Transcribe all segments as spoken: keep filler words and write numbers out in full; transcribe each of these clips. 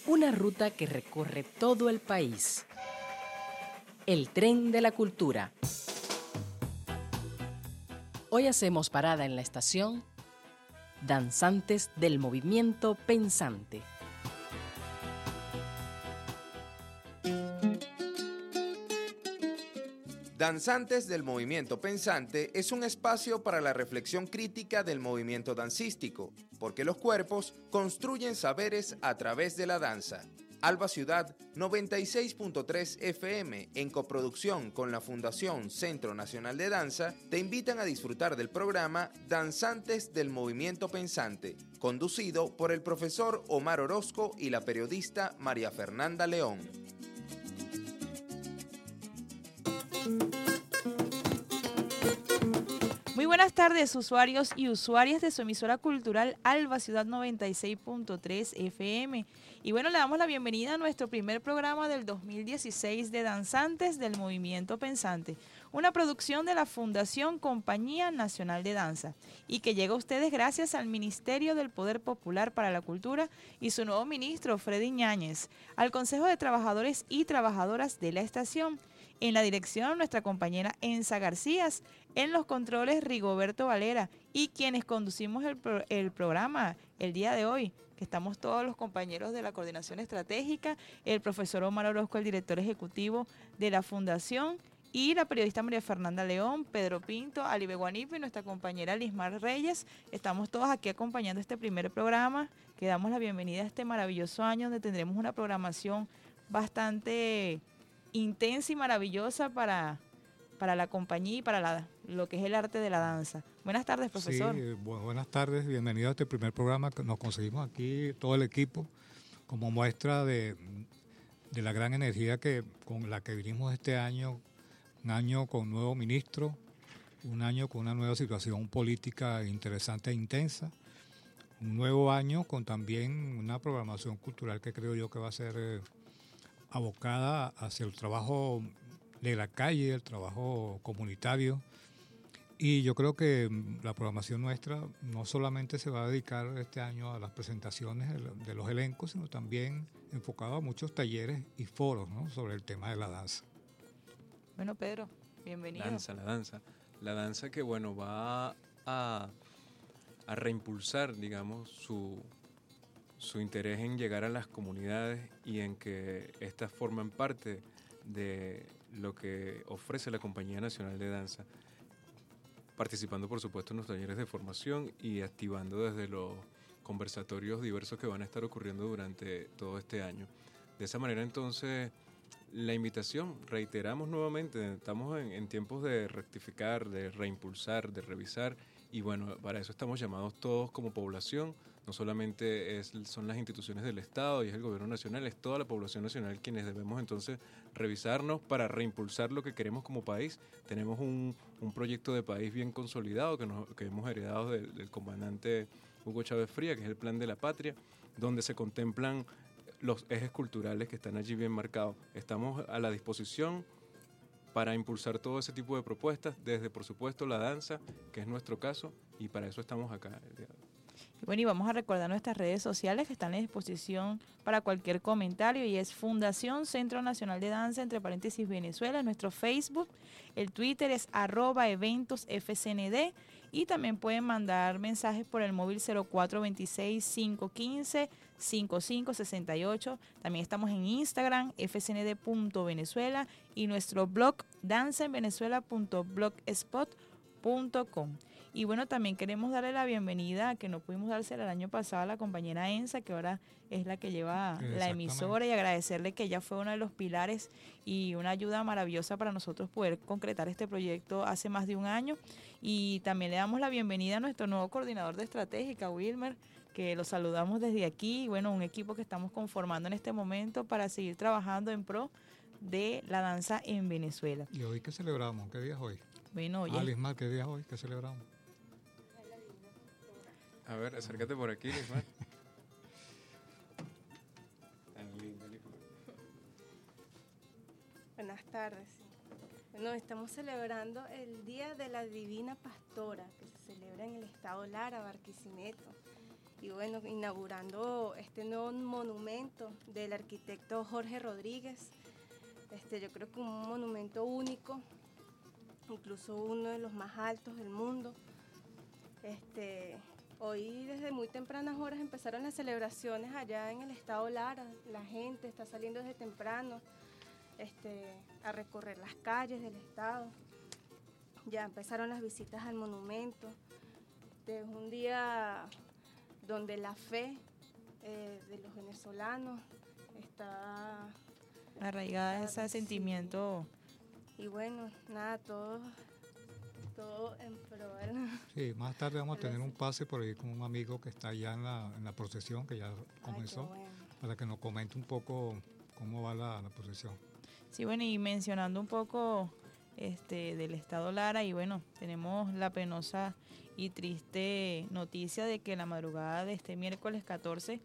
Una ruta que recorre todo el país. El tren de la cultura. Hoy hacemos parada en la estación Danzantes del Movimiento Pensante. Danzantes del Movimiento Pensante es un espacio para la reflexión crítica del movimiento dancístico, porque los cuerpos construyen saberes a través de la danza. Alba Ciudad noventa y seis punto tres F M, en coproducción con la Fundación Centro Nacional de Danza, te invitan a disfrutar del programa Danzantes del Movimiento Pensante, conducido por el profesor Omar Orozco y la periodista María Fernanda León. Muy buenas tardes, usuarios y usuarias de su emisora cultural Alba Ciudad noventa y seis punto tres F M. Y bueno, le damos la bienvenida a nuestro primer programa del dos mil dieciséis de Danzantes del Movimiento Pensante, una producción de la Fundación Compañía Nacional de Danza y que llega a ustedes gracias al Ministerio del Poder Popular para la Cultura y su nuevo ministro, Freddy Ñáñez, al Consejo de Trabajadores y Trabajadoras de la estación. En la dirección, nuestra compañera Enza García, en los controles Rigoberto Valera y quienes conducimos el, pro, el programa el día de hoy, que estamos todos los compañeros de la Coordinación Estratégica, el profesor Omar Orozco, el director ejecutivo de la Fundación, y la periodista María Fernanda León, Pedro Pinto, Alibe Guanipo y nuestra compañera Lismar Reyes. Estamos todos aquí acompañando este primer programa, que damos la bienvenida a este maravilloso año donde tendremos una programación bastante intensa y maravillosa para, para la compañía y para la, lo que es el arte de la danza. Buenas tardes, profesor. Sí, bu- buenas tardes, bienvenido a este primer programa que nos conseguimos aquí, todo el equipo, como muestra de, de la gran energía que con la que vinimos este año, un año con nuevo ministro, un año con una nueva situación política interesante e intensa, un nuevo año con también una programación cultural que creo yo que va a ser eh, abocada hacia el trabajo de la calle, el trabajo comunitario. Y yo creo que la programación nuestra no solamente se va a dedicar este año a las presentaciones de los elencos, sino también enfocado a muchos talleres y foros, ¿no?, sobre el tema de la danza. Bueno, Pedro, bienvenido. Danza, la danza. La danza que, bueno, va a, a reimpulsar, digamos, su... su interés en llegar a las comunidades y en que éstas forman parte de lo que ofrece la Compañía Nacional de Danza, participando por supuesto en los talleres de formación y activando desde los conversatorios diversos que van a estar ocurriendo durante todo este año. De esa manera entonces la invitación, reiteramos nuevamente, estamos en, en tiempos de rectificar, de reimpulsar, de revisar y bueno, para eso estamos llamados todos como población. No solamente es, son las instituciones del Estado y es el gobierno nacional, es toda la población nacional quienes debemos entonces revisarnos para reimpulsar lo que queremos como país. Tenemos un, un proyecto de país bien consolidado que, nos, que hemos heredado del, del comandante Hugo Chávez Fría, que es el Plan de la Patria, donde se contemplan los ejes culturales que están allí bien marcados. Estamos a la disposición para impulsar todo ese tipo de propuestas, desde por supuesto la danza, que es nuestro caso, y para eso estamos acá el día de hoy. Bueno, y vamos a recordar nuestras redes sociales que están a disposición para cualquier comentario y es Fundación Centro Nacional de Danza, entre paréntesis Venezuela, nuestro Facebook, el Twitter es arroba eventos F C N D y también pueden mandar mensajes por el móvil cero cuatro veintiséis, cinco quince, cincuenta y cinco sesenta y ocho. También estamos en Instagram, f c n d punto venezuela y nuestro blog danza en venezuela punto blogspot punto com. Y bueno, también queremos darle la bienvenida, que no pudimos dársela el año pasado, a la compañera Enza, que ahora es la que lleva la emisora, y agradecerle que ella fue uno de los pilares y una ayuda maravillosa para nosotros poder concretar este proyecto hace más de un año. Y también le damos la bienvenida a nuestro nuevo coordinador de estratégica, Wilmer, que lo saludamos desde aquí. Y bueno, un equipo que estamos conformando en este momento para seguir trabajando en pro de la danza en Venezuela. ¿Y hoy qué celebramos? ¿Qué día es hoy? Bueno, oye. Ah, Lismar, ¿qué día es hoy? ¿Qué celebramos? A ver, acércate por aquí, Lismar. Buenas tardes. Bueno, estamos celebrando el Día de la Divina Pastora, que se celebra en el estado Lara, Barquisimeto. y bueno, inaugurando este nuevo monumento del arquitecto Jorge Rodríguez. Este, yo creo que un monumento único, incluso uno de los más altos del mundo. Este, hoy desde muy tempranas horas empezaron las celebraciones allá en el estado Lara. La gente está saliendo desde temprano este, a recorrer las calles del estado. Ya empezaron las visitas al monumento. Este, es un día donde la fe eh, de los venezolanos está arraigada ese sí. sentimiento. Y bueno, nada, todo, todo en pro, ¿verdad? Sí, más tarde vamos a tener un pase por ahí con un amigo que está allá en la, en la procesión, que ya comenzó, Ay, qué bueno. para que nos comente un poco cómo va la, la procesión. Sí, bueno, y mencionando un poco este del estado Lara, y bueno, tenemos la penosa y triste noticia de que la madrugada de este miércoles catorce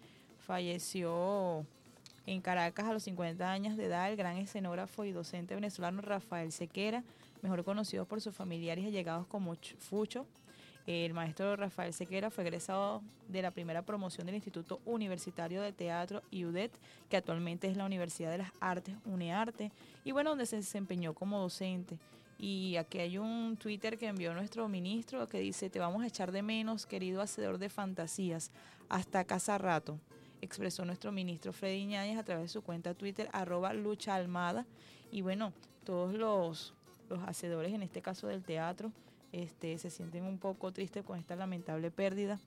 falleció en Caracas a los cincuenta años de edad el gran escenógrafo y docente venezolano Rafael Sequera, mejor conocido por sus familiares y allegados como Fucho. El maestro Rafael Sequera fue egresado de la primera promoción del Instituto Universitario de Teatro I U D E T, que actualmente es la Universidad de las Artes, UNEARTE, y bueno, donde se desempeñó como docente. Y aquí hay un Twitter que envió nuestro ministro que dice: te vamos a echar de menos, querido hacedor de fantasías, hasta casa rato, expresó nuestro ministro Freddy Ñáñez a través de su cuenta Twitter, arroba Lucha Almada. Y bueno, todos los, los hacedores, en este caso del teatro, este, se sienten un poco tristes con esta lamentable pérdida,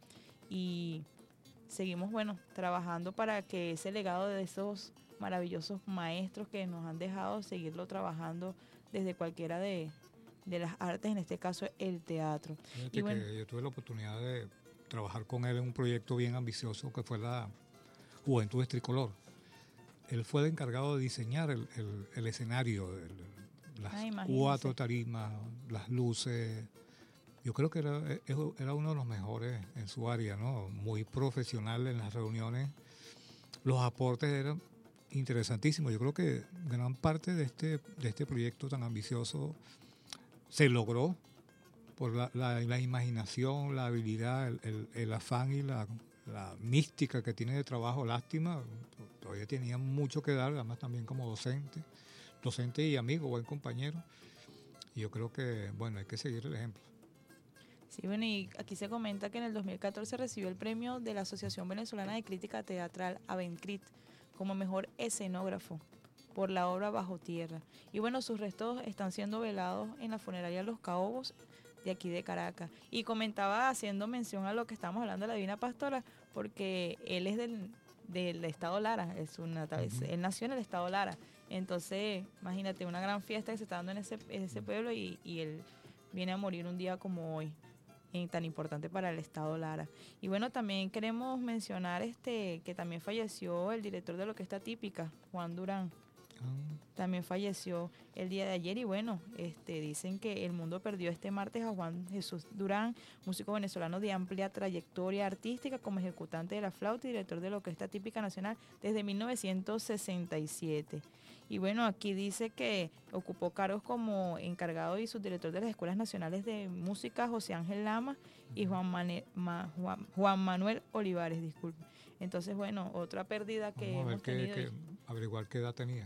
y seguimos, bueno, trabajando para que ese legado de esos maravillosos maestros que nos han dejado, seguirlo trabajando desde cualquiera de, de las artes, en este caso el teatro. Fíjate y bueno, que yo tuve la oportunidad de trabajar con él en un proyecto bien ambicioso que fue la Juventud Tricolor. Él fue el encargado de diseñar el, el, el escenario, el, las ah, cuatro tarimas, las luces. Yo creo que era, era uno de los mejores en su área, ¿no? Muy profesional en las reuniones. Los aportes eran interesantísimos. Yo creo que gran parte de este, de este proyecto tan ambicioso se logró por la, la, la imaginación, la habilidad, el, el, el afán y la, la mística que tiene de trabajo. Lástima, todavía tenía mucho que dar, además también como docente, docente y amigo, buen compañero. Y yo creo que, bueno, hay que seguir el ejemplo. Sí, bueno, y aquí se comenta que en el dos mil catorce recibió el premio de la Asociación Venezolana de Crítica Teatral, AVENCRIT, como mejor escenógrafo por la obra Bajo Tierra. Y bueno, sus restos están siendo velados en la funeraria Los Caobos de aquí de Caracas. Y comentaba, haciendo mención a lo que estamos hablando de la Divina Pastora, porque él es del, del estado Lara, es un natal, uh-huh. Él nació en el estado Lara. Entonces, imagínate, una gran fiesta que se está dando en ese, en ese pueblo, y, y él viene a morir un día como hoy, tan importante para el estado Lara. Y bueno, también queremos mencionar este que también falleció el director de la Orquesta Típica, Juan Durán. Oh. También falleció el día de ayer, y bueno, este dicen que el mundo perdió este martes a Juan Jesús Durán, músico venezolano de amplia trayectoria artística como ejecutante de la flauta y director de la Orquesta Típica Nacional desde mil novecientos sesenta y siete. Y bueno, aquí dice que ocupó cargos como encargado y subdirector de las Escuelas Nacionales de Música José Ángel Lama y Juan, Mane, Ma, Juan, Juan Manuel Olivares, disculpe. Entonces, bueno, otra pérdida que Vamos a ver hemos qué, tenido. qué, averiguar qué edad tenía.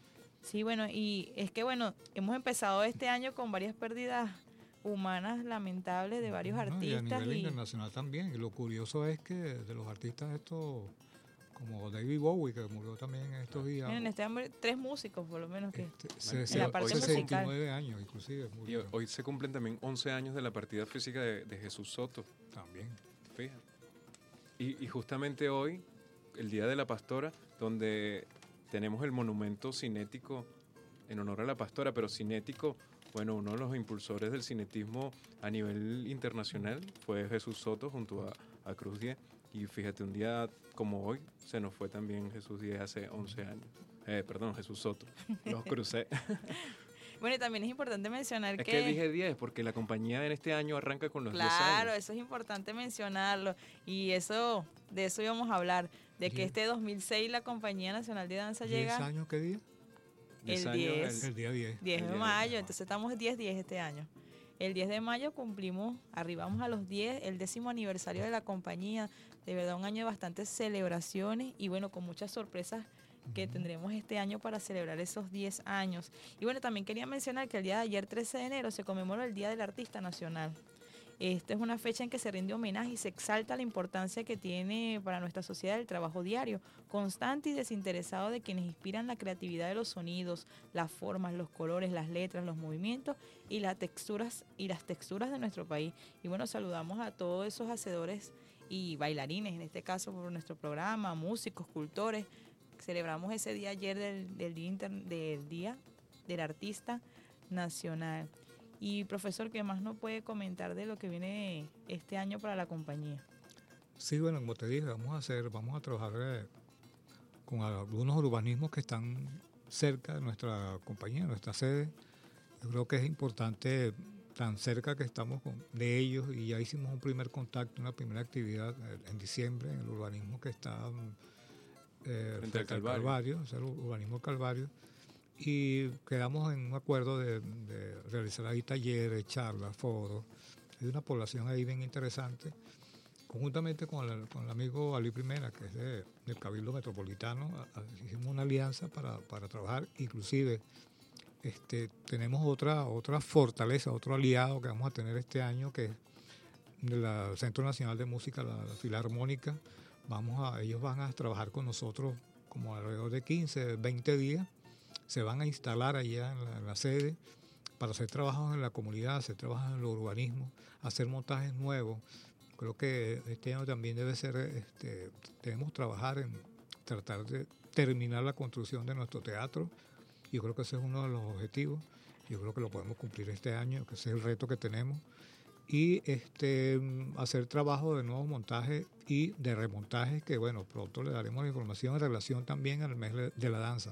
Sí, bueno, y es que, bueno, hemos empezado este año con varias pérdidas humanas lamentables de varios no, artistas. Y a nivel y... internacional también. Y lo curioso es que de los artistas estos, como David Bowie, que murió también en estos días. Miren, este hombre, tres músicos por lo menos que este, se, en se, la parte sesenta y nueve años inclusive. Y hoy, hoy se cumplen también once años de la partida física de, de Jesús Soto. También. Fíjate. Y, y justamente hoy, el Día de la Pastora, donde tenemos el monumento cinético en honor a la pastora, pero cinético, bueno, uno de los impulsores del cinetismo a nivel internacional fue Jesús Soto junto a, a Cruz diez. Y fíjate, un día como hoy se nos fue también Jesús diez hace once años. Eh, perdón, Jesús Soto. Los crucé. Bueno, y también es importante mencionar es que... Es que dije diez porque la compañía en este año arranca con los diez años. Claro, eso es importante mencionarlo. Y eso, de eso íbamos a hablar, de que este dos mil seis la Compañía Nacional de Danza llega... ¿diez años qué día? El diez. El día diez. diez el de día mayo, diez. entonces estamos diez diez este año. el diez de mayo cumplimos, arribamos a los diez, el décimo aniversario de la compañía. De verdad, un año de bastantes celebraciones y bueno, con muchas sorpresas que tendremos este año para celebrar esos diez años. Y bueno, también quería mencionar que el día de ayer, trece de enero, se conmemoró el Día del Artista Nacional. Esta es una fecha en que se rinde homenaje y se exalta la importancia que tiene para nuestra sociedad el trabajo diario, constante y desinteresado de quienes inspiran la creatividad de los sonidos, las formas, los colores, las letras, los movimientos y las texturas y las texturas de nuestro país. Y bueno, saludamos a todos esos hacedores y bailarines, en este caso por nuestro programa, músicos, cultores. Celebramos ese día ayer del, del, día, inter, del día del Artista Nacional. Y profesor, ¿qué más nos puede comentar de lo que viene este año para la compañía? Sí, bueno, como te dije, vamos a hacer, vamos a trabajar eh, con algunos urbanismos que están cerca de nuestra compañía, de nuestra sede. Yo creo que es importante, tan cerca que estamos con, de ellos, y ya hicimos un primer contacto, una primera actividad eh, en diciembre en el urbanismo que está eh, frente al Calvario, Calvario, o sea, el urbanismo Calvario. Y quedamos en un acuerdo de, de realizar ahí talleres, charlas, foros. Hay una población ahí bien interesante. Conjuntamente con el, con el amigo Ali Primera, que es de, del Cabildo Metropolitano, a, a, hicimos una alianza para, para trabajar. Inclusive este, tenemos otra, otra fortaleza, otro aliado que vamos a tener este año, que es del Centro Nacional de Música, la, la Filarmónica. Vamos a, ellos van a trabajar con nosotros como alrededor de quince, veinte días. Se van a instalar allá en la, en la sede para hacer trabajos en la comunidad, hacer trabajos en el urbanismo, hacer montajes nuevos. Creo que este año también debe ser, este, debemos trabajar en tratar de terminar la construcción de nuestro teatro. Yo creo que ese es uno de los objetivos. Yo creo que lo podemos cumplir este año, que ese es el reto que tenemos. Y este, hacer trabajo de nuevos montajes y de remontajes, que bueno, pronto le daremos la información en relación también al mes de la danza.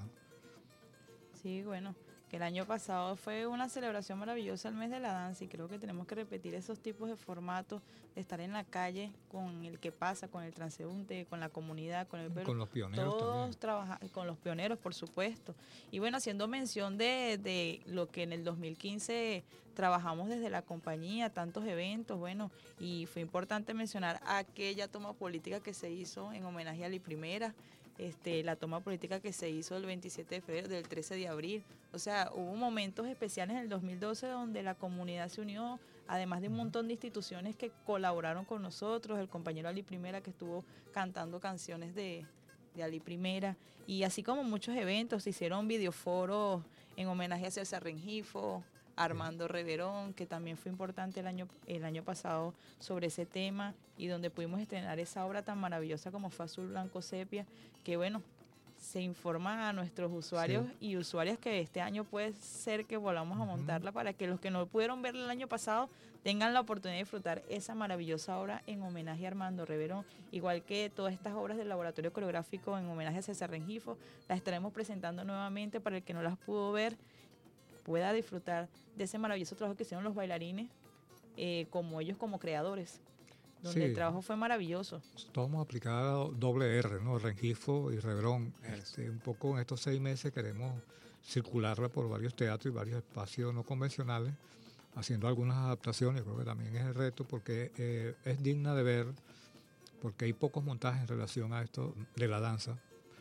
Sí, bueno, que el año pasado fue una celebración maravillosa el mes de la danza y creo que tenemos que repetir esos tipos de formatos, de estar en la calle con el que pasa, con el transeúnte, con la comunidad, con el pueblo. Con los pioneros todos también. Trabaja, con los pioneros, por supuesto. Y bueno, haciendo mención de, de lo que en el dos mil quince trabajamos desde la compañía, tantos eventos, bueno, y fue importante mencionar aquella toma política que se hizo en homenaje a Ali Primera. Este, la toma política que se hizo el veintisiete de febrero, del trece de abril. O sea, hubo momentos especiales en el dos mil doce donde la comunidad se unió, además de un montón de instituciones que colaboraron con nosotros, el compañero Ali Primera que estuvo cantando canciones de, de Ali Primera, y así como muchos eventos, se hicieron videoforos en homenaje a César Rengifo, Armando Reverón, que también fue importante el año, el año pasado sobre ese tema, y donde pudimos estrenar esa obra tan maravillosa como fue Azul Blanco Sepia, que bueno, se informa a nuestros usuarios sí. y usuarias que este año puede ser que volvamos a montarla, uh-huh. para que los que no pudieron verla el año pasado tengan la oportunidad de disfrutar esa maravillosa obra en homenaje a Armando Reverón, igual que todas estas obras del Laboratorio Coreográfico en homenaje a César Rengifo. Las estaremos presentando nuevamente para el que no las pudo ver, pueda disfrutar de ese maravilloso trabajo que hicieron los bailarines, eh, como ellos como creadores, donde sí. el trabajo fue maravilloso. Todos vamos a aplicar doble R, ¿no? Rengifo y Reverón. Este, un poco en estos seis meses queremos circularla por varios teatros y varios espacios no convencionales, haciendo algunas adaptaciones. Creo que también es el reto, porque eh, es digna de ver, porque hay pocos montajes en relación a esto de la danza.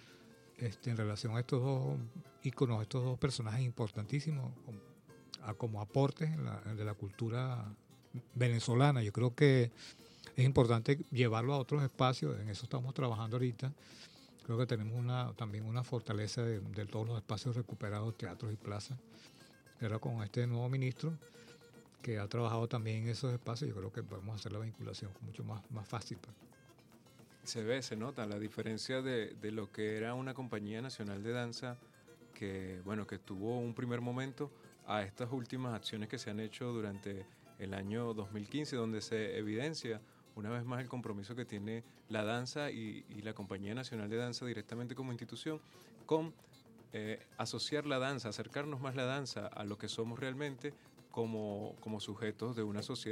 Este, en relación a estos dos íconos, estos dos personajes importantísimos como, a, como aportes en la, de la cultura venezolana. Yo creo que es importante llevarlo a otros espacios, en eso estamos trabajando ahorita. Creo que tenemos una, también una fortaleza de, de todos los espacios recuperados, teatros y plazas. Pero con este nuevo ministro que ha trabajado también en esos espacios, yo creo que podemos hacer la vinculación mucho más, más fácil. Se ve, se nota la diferencia de, de lo que era una compañía nacional de danza que, bueno, que tuvo un primer momento a estas últimas acciones que se han hecho durante el año dos mil quince, donde se evidencia una vez más el compromiso que tiene la danza y, y la Compañía Nacional de Danza directamente como institución con eh, asociar la danza, acercarnos más la danza a lo que somos realmente como, como sujetos de una sociedad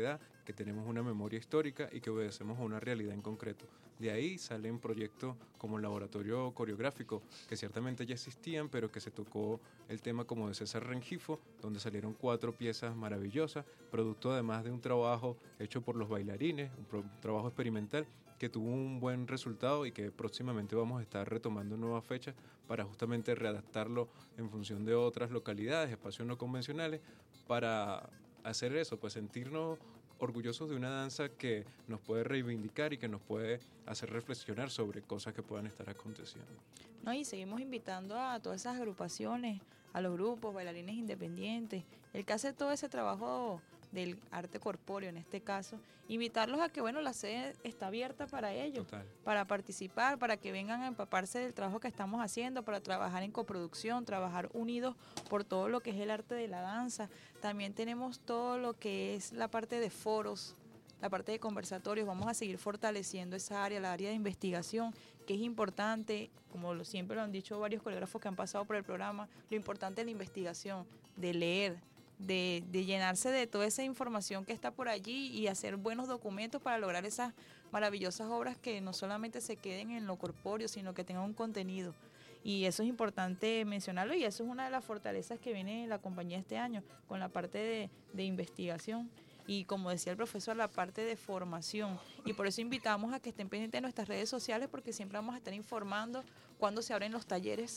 que tenemos una memoria histórica y que obedecemos a una realidad en concreto. De ahí salen proyectos como el laboratorio coreográfico, que ciertamente ya existían, pero que se tocó el tema como de César Rengifo, donde salieron cuatro piezas maravillosas, producto además de un trabajo hecho por los bailarines, un, pro, un trabajo experimental que tuvo un buen resultado y que próximamente vamos a estar retomando nuevas fechas para justamente readaptarlo en función de otras localidades, espacios no convencionales, para hacer eso, pues sentirnos orgullosos de una danza que nos puede reivindicar y que nos puede hacer reflexionar sobre cosas que puedan estar aconteciendo. No, y seguimos invitando a todas esas agrupaciones, a los grupos, bailarines independientes, el que hace todo ese trabajo del arte corpóreo en este caso, invitarlos a que, bueno, la sede está abierta para ellos, Total. Para participar, para que vengan a empaparse del trabajo que estamos haciendo, para trabajar en coproducción, trabajar unidos por todo lo que es el arte de la danza. También tenemos todo lo que es la parte de foros, la parte de conversatorios. Vamos a seguir fortaleciendo esa área, la área de investigación, que es importante, como lo, siempre lo han dicho varios coreógrafos que han pasado por el programa, lo importante es la investigación, de leer, De, de llenarse de toda esa información que está por allí y hacer buenos documentos para lograr esas maravillosas obras que no solamente se queden en lo corpóreo, sino que tengan un contenido. Y eso es importante mencionarlo, y eso es una de las fortalezas que viene la compañía este año, con la parte de, de investigación y, como decía el profesor, la parte de formación. Y por eso invitamos a que estén pendientes de nuestras redes sociales, porque siempre vamos a estar informando cuando se abren los talleres,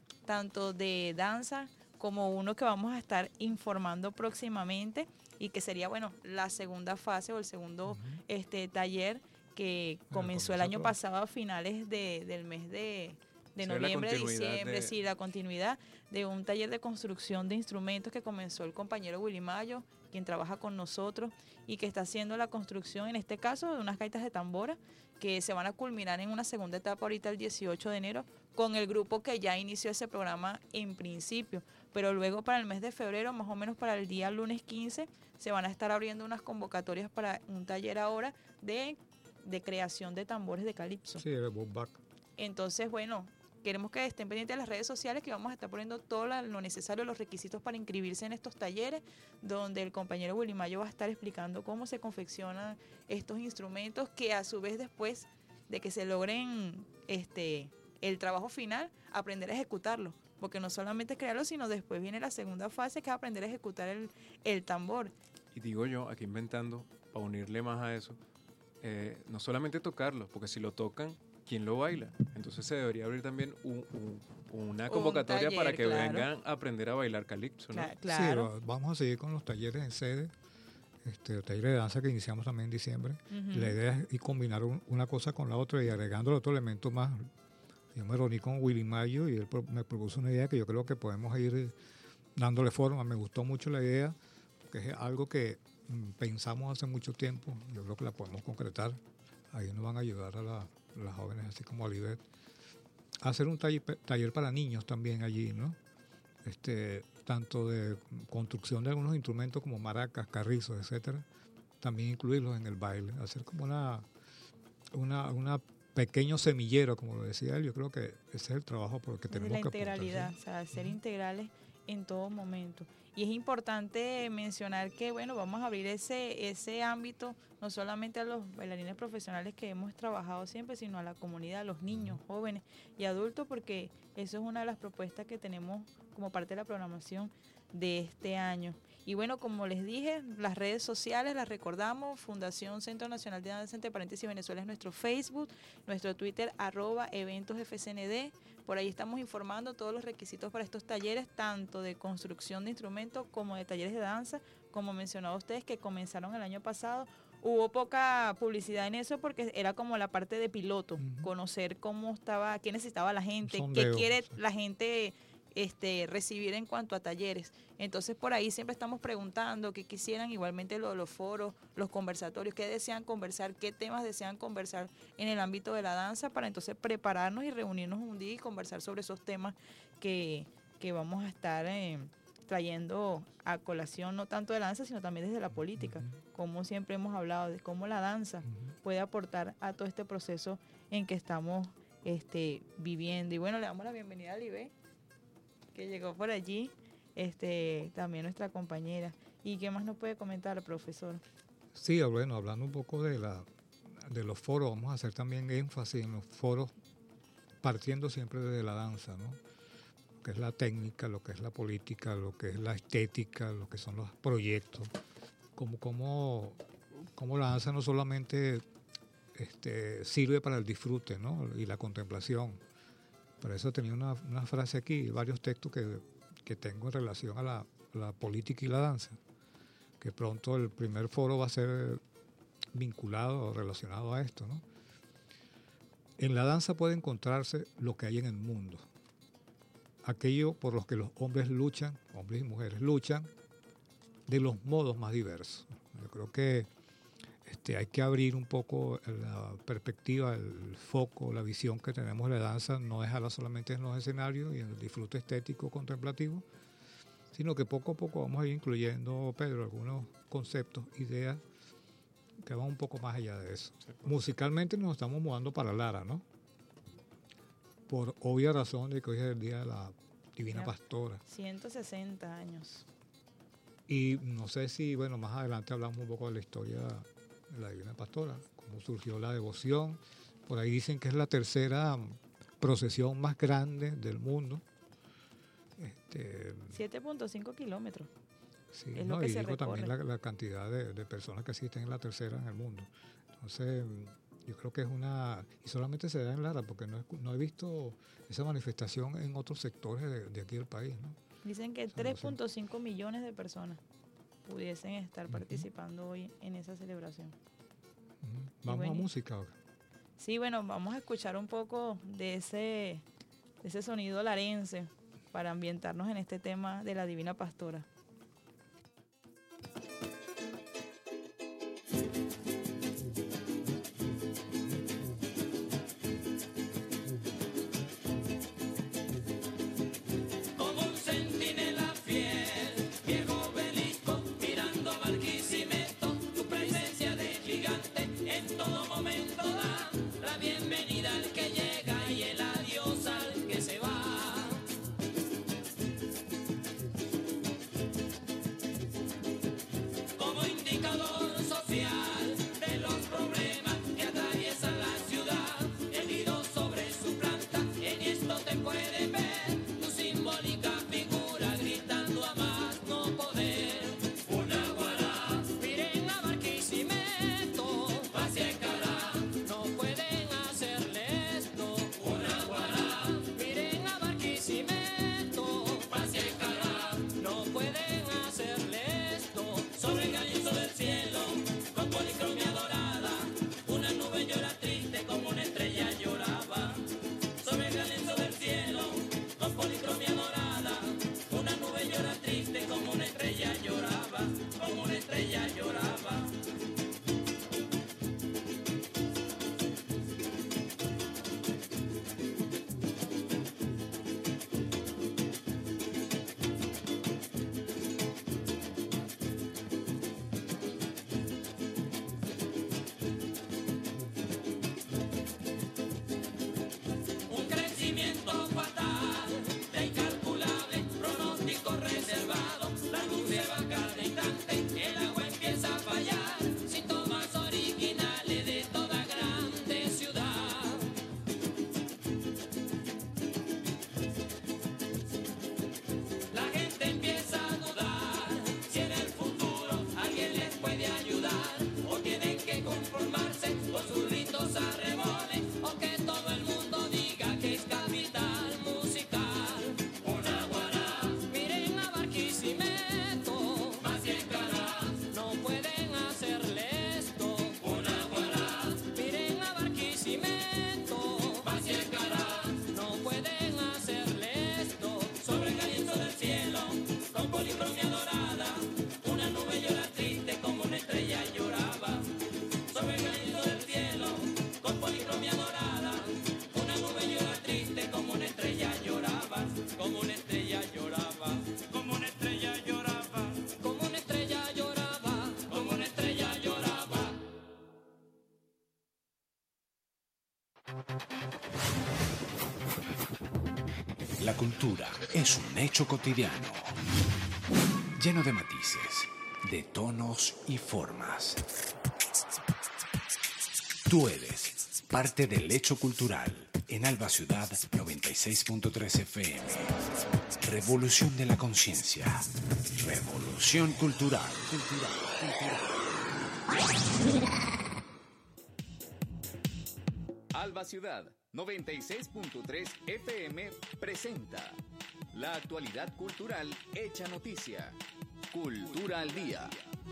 tanto de danza como uno que vamos a estar informando próximamente, y que sería, bueno, la segunda fase o el segundo uh-huh. este taller que bueno, comenzó el año todo. pasado a finales de, del mes de, de sí, noviembre, diciembre, de... sí, la continuidad de un taller de construcción de instrumentos que comenzó el compañero Willy Mayo, quien trabaja con nosotros y que está haciendo la construcción, en este caso, de unas gaitas de tambora que se van a culminar en una segunda etapa ahorita el dieciocho de enero con el grupo que ya inició ese programa en principio. Pero luego para el mes de febrero, más o menos para el día lunes quince, se van a estar abriendo unas convocatorias para un taller ahora de, de creación de tambores de calipso. Sí, de boom-back. Entonces, bueno, queremos que estén pendientes de las redes sociales, que vamos a estar poniendo todo lo necesario, los requisitos para inscribirse en estos talleres, donde el compañero Willy Mayo va a estar explicando cómo se confeccionan estos instrumentos, que a su vez, después de que se logren este el trabajo final, aprender a ejecutarlo. Porque no solamente crearlo, sino después viene la segunda fase, que es aprender a ejecutar el, el tambor. Y digo yo, aquí inventando, para unirle más a eso, eh, no solamente tocarlo, porque si lo tocan, ¿quién lo baila? Entonces se debería abrir también un, un, una convocatoria un taller, para que claro. vengan a aprender a bailar calipso, ¿no? Claro. Sí, vamos a seguir con los talleres en sede, este, el taller de danza que iniciamos también en diciembre. Uh-huh. La idea es ir combinar un, una cosa con la otra y agregando otro elemento más. Yo me reuní con Willy Mayo y él me propuso una idea que yo creo que podemos ir dándole forma. Me gustó mucho la idea, porque es algo que pensamos hace mucho tiempo. Yo creo que la podemos concretar. Ahí nos van a ayudar a la, las jóvenes, así como a Olivet, a hacer un taller, taller para niños también allí, ¿no? Este, tanto de construcción de algunos instrumentos como maracas, carrizos, etcétera. También incluirlos en el baile, hacer como una, una, una pequeño semillero, como lo decía él. Yo creo que ese es el trabajo por el que tenemos que apuntar. La integralidad, o sea, ser uh-huh. integrales en todo momento. Y es importante mencionar que, bueno, vamos a abrir ese ese ámbito no solamente a los bailarines profesionales que hemos trabajado siempre, sino a la comunidad, a los niños, jóvenes y adultos, porque eso es una de las propuestas que tenemos como parte de la programación de este año. Y bueno, como les dije, las redes sociales las recordamos: Fundación Centro Nacional de Danza, entre paréntesis, Venezuela es nuestro Facebook, nuestro Twitter, arroba eventos F C N D. Por ahí estamos informando todos los requisitos para estos talleres, tanto de construcción de instrumentos como de talleres de danza. Como mencionaba ustedes, que comenzaron el año pasado, hubo poca publicidad en eso porque era como la parte de piloto, uh-huh. conocer cómo estaba, qué necesitaba la gente, qué quiere la gente Este, recibir en cuanto a talleres. Entonces por ahí siempre estamos preguntando qué quisieran, igualmente los, los foros, los conversatorios, qué desean conversar, qué temas desean conversar en el ámbito de la danza, para entonces prepararnos y reunirnos un día y conversar sobre esos temas que, que vamos a estar eh, trayendo a colación, no tanto de la danza, sino también desde la política, uh-huh. como siempre hemos hablado de cómo la danza uh-huh. puede aportar a todo este proceso en que estamos este, viviendo. Y bueno, le damos la bienvenida a Libé, que llegó por allí, este, también nuestra compañera. ¿Y qué más nos puede comentar, profesor? Sí, bueno, hablando un poco de, la, de los foros, vamos a hacer también énfasis en los foros partiendo siempre desde la danza, ¿no? Lo que es la técnica, lo que es la política, lo que es la estética, lo que son los proyectos, como, como, como la danza no solamente este, sirve para el disfrute, ¿no? Y la contemplación. Por eso tenía una, una frase aquí, varios textos que, que tengo en relación a la, la política y la danza, que pronto el primer foro va a ser vinculado o relacionado a esto, ¿no? En la danza puede encontrarse lo que hay en el mundo, aquello por los que los hombres luchan, hombres y mujeres luchan, de los modos más diversos. Yo creo que este, hay que abrir un poco la perspectiva, el foco, la visión que tenemos de la danza, no dejarla solamente en los escenarios y en el disfrute estético contemplativo, sino que poco a poco vamos a ir incluyendo, Pedro, algunos conceptos, ideas que van un poco más allá de eso. Sí, pues. Musicalmente nos estamos mudando para Lara, ¿no? Por obvia razón de que hoy es el día de la Divina Pastora. ciento sesenta años. Y no sé si, bueno, más adelante hablamos un poco de la historia de la Divina Pastora, cómo surgió la devoción. Por ahí dicen que es la tercera procesión más grande del mundo. Este, siete punto cinco kilómetros. Sí, es no, lo que y se digo recorre. también la, la cantidad de, de personas que asisten en la tercera en el mundo. Entonces, yo creo que es una... Y solamente se da en Lara, porque no, es, no he visto esa manifestación en otros sectores de, de aquí del país, ¿no? Dicen que tres punto cinco millones de personas pudiesen estar uh-huh. participando hoy en esa celebración. Uh-huh. Vamos bueno, a música ahora. Sí, bueno, vamos a escuchar un poco de ese, de ese sonido larense para ambientarnos en este tema de la Divina Pastora. La cultura es un hecho cotidiano, lleno de matices, de tonos y formas. Tú eres parte del hecho cultural en Alba Ciudad noventa y seis punto tres F M. Revolución de la conciencia. Revolución cultural. Cultural, cultural. Alba Ciudad noventa y seis punto tres F M presenta la actualidad cultural hecha noticia. Cultura al día.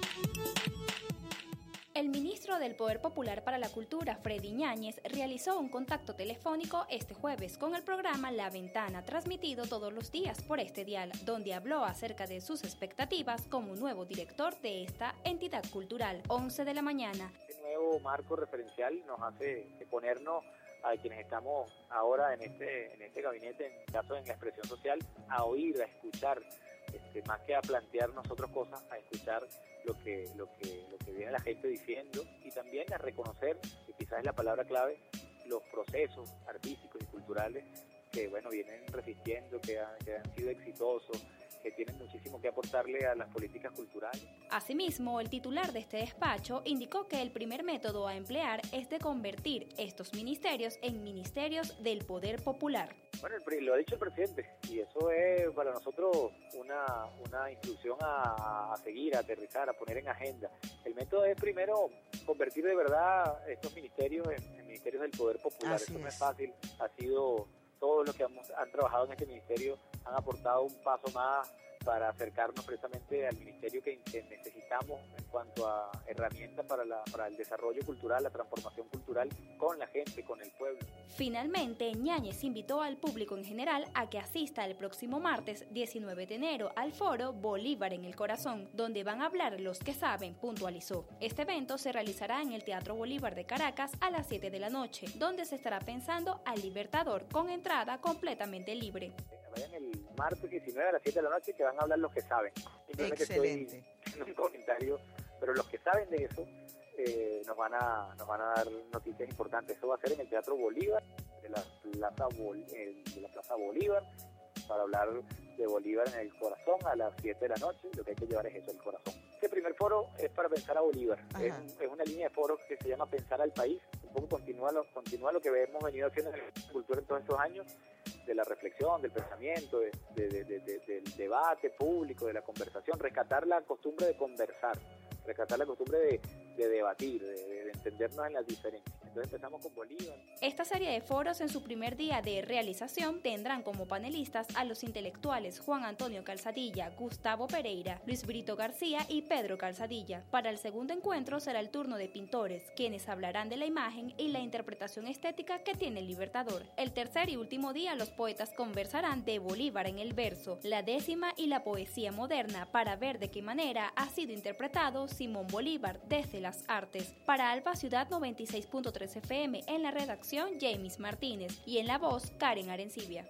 El ministro del Poder Popular para la Cultura, Freddy Ñáñez, realizó un contacto telefónico este jueves con el programa La Ventana, transmitido todos los días por este dial, donde habló acerca de sus expectativas como nuevo director de esta entidad cultural. once de la mañana. Este nuevo marco referencial nos hace ponernos a quienes estamos ahora en este, en este gabinete, en este caso en la expresión social, a oír, a escuchar, este, más que a plantear nosotros cosas, a escuchar lo que, lo que, lo que viene la gente diciendo y también a reconocer, que quizás es la palabra clave, los procesos artísticos y culturales que bueno vienen resistiendo, que han, que han sido exitosos, que tienen muchísimo que aportarle a las políticas culturales. Asimismo, el titular de este despacho indicó que el primer método a emplear es de convertir estos ministerios en ministerios del poder popular. Bueno, el, lo ha dicho el presidente y eso es para nosotros una, una instrucción a, a seguir, a aterrizar, a poner en agenda. El método es primero convertir de verdad estos ministerios en, en ministerios del poder popular. Así eso es. no es fácil, ha sido todos los que hemos, han trabajado en este ministerio han aportado un paso más para acercarnos precisamente al ministerio que, que necesitamos en cuanto a herramientas para, la, para el desarrollo cultural, la transformación cultural con la gente, con el pueblo. Finalmente, Ñáñez invitó al público en general a que asista el próximo martes diecinueve de enero al foro Bolívar en el Corazón, donde van a hablar los que saben, puntualizó. Este evento se realizará en el Teatro Bolívar de Caracas a las siete de la noche, donde se estará pensando al Libertador con entrada completamente libre. Vayan el martes diecinueve a las siete de la noche que van a hablar los que saben. Simplemente Excelente. estoy haciendo un comentario, pero los que saben de eso eh, nos van a nos van a dar noticias importantes. Eso va a ser en el Teatro Bolívar, de la Plaza, Bol, eh, de la Plaza Bolívar, para hablar de Bolívar en el corazón a las siete de la noche. Lo que hay que llevar es eso, el corazón. Este primer foro es para pensar a Bolívar. Es, es una línea de foros que se llama Pensar al País. Un poco continúa lo, continúa lo que hemos venido haciendo en la cultura en todos estos años, de la reflexión, del pensamiento, de, de, de, de, de, del debate público, de la conversación, rescatar la costumbre de conversar, rescatar la costumbre de, de debatir, de, de entendernos en las diferencias. Entonces empezamos con Bolívar. Esta serie de foros en su primer día de realización tendrán como panelistas a los intelectuales Juan Antonio Calzadilla, Gustavo Pereira, Luis Brito García y Pedro Calzadilla. Para el segundo encuentro será el turno de pintores, quienes hablarán de la imagen y la interpretación estética que tiene el Libertador. El tercer y último día los poetas conversarán de Bolívar en el verso, la décima y la poesía moderna para ver de qué manera ha sido interpretado Simón Bolívar desde las artes. Para Alba Ciudad noventa y seis punto tres F M, en la redacción James Martínez y en la voz Karen Arencibia.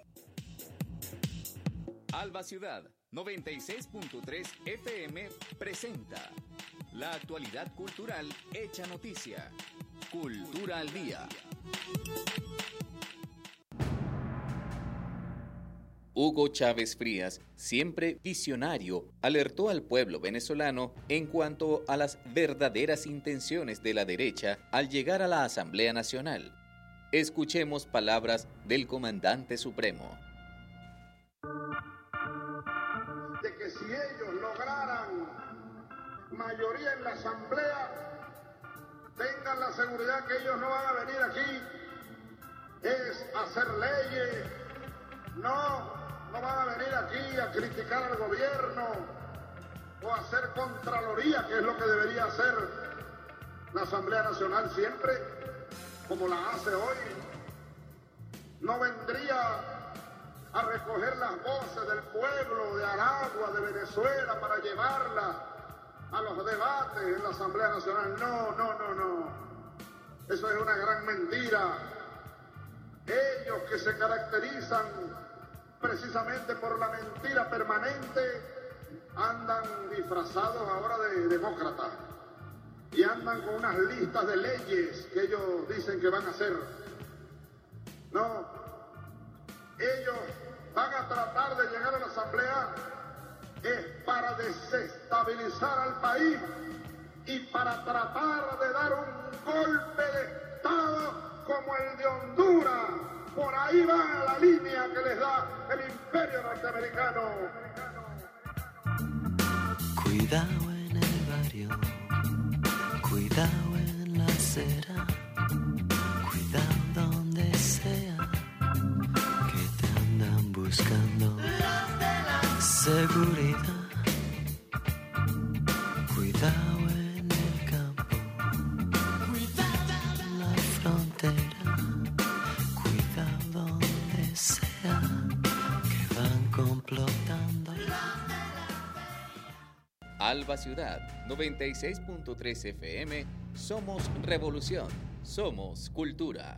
Alba Ciudad noventa y seis punto tres F M presenta la actualidad cultural hecha noticia. Cultura al día. Hugo Chávez Frías, siempre visionario, alertó al pueblo venezolano en cuanto a las verdaderas intenciones de la derecha al llegar a la Asamblea Nacional. Escuchemos palabras del comandante supremo. De que si ellos lograran mayoría en la Asamblea, tengan la seguridad que ellos no van a venir aquí es hacer leyes, no No van a venir aquí a criticar al gobierno o a hacer contraloría, que es lo que debería hacer la Asamblea Nacional siempre, como la hace hoy. No vendría a recoger las voces del pueblo de Aragua, de Venezuela, para llevarlas a los debates en la Asamblea Nacional. No, no, no, no. Eso es una gran mentira. Ellos que se caracterizan precisamente por la mentira permanente, andan disfrazados ahora de demócratas y andan con unas listas de leyes que ellos dicen que van a hacer. No, ellos van a tratar de llegar a la Asamblea es para desestabilizar al país y para tratar de dar un golpe de Estado como el de Honduras. Por ahí va la línea que les da el imperio norteamericano. Cuidado en el barrio, cuidado en la acera, cuidado donde sea, que te andan buscando. Seguridad, cuidado en el campo, cuidado en la frontera, cuidado donde sea, que van complotando. Alba Ciudad, noventa y seis punto tres F M, somos revolución, somos cultura.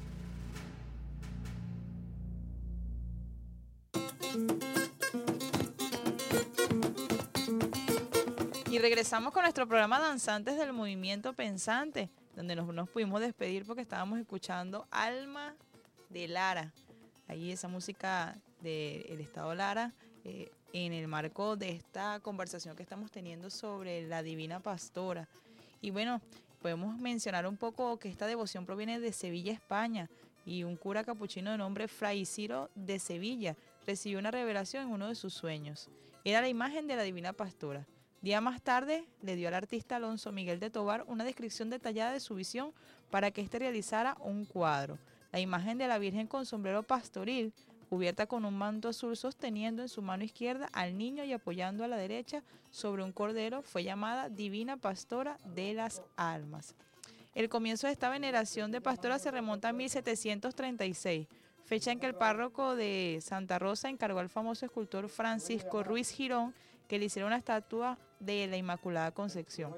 Y regresamos con nuestro programa Danzantes del Movimiento Pensante, donde nos, nos pudimos despedir porque estábamos escuchando Alma de Lara. Ahí esa música del Estado Lara, eh, en el marco de esta conversación que estamos teniendo sobre la Divina Pastora. Y bueno, podemos mencionar un poco que esta devoción proviene de Sevilla, España, y un cura capuchino de nombre Fray Ciro de Sevilla recibió una revelación en uno de sus sueños. Era la imagen de la Divina Pastora. Día más tarde le dio al artista Alonso Miguel de Tovar una descripción detallada de su visión para que éste realizara un cuadro. La imagen de la Virgen con sombrero pastoril, cubierta con un manto azul, sosteniendo en su mano izquierda al niño y apoyando a la derecha sobre un cordero, fue llamada Divina Pastora de las Almas. El comienzo de esta veneración de pastora se remonta a mil setecientos treinta y seis, fecha en que el párroco de Santa Rosa encargó al famoso escultor Francisco Ruiz Girón que le hiciera una estatua de la Inmaculada Concepción.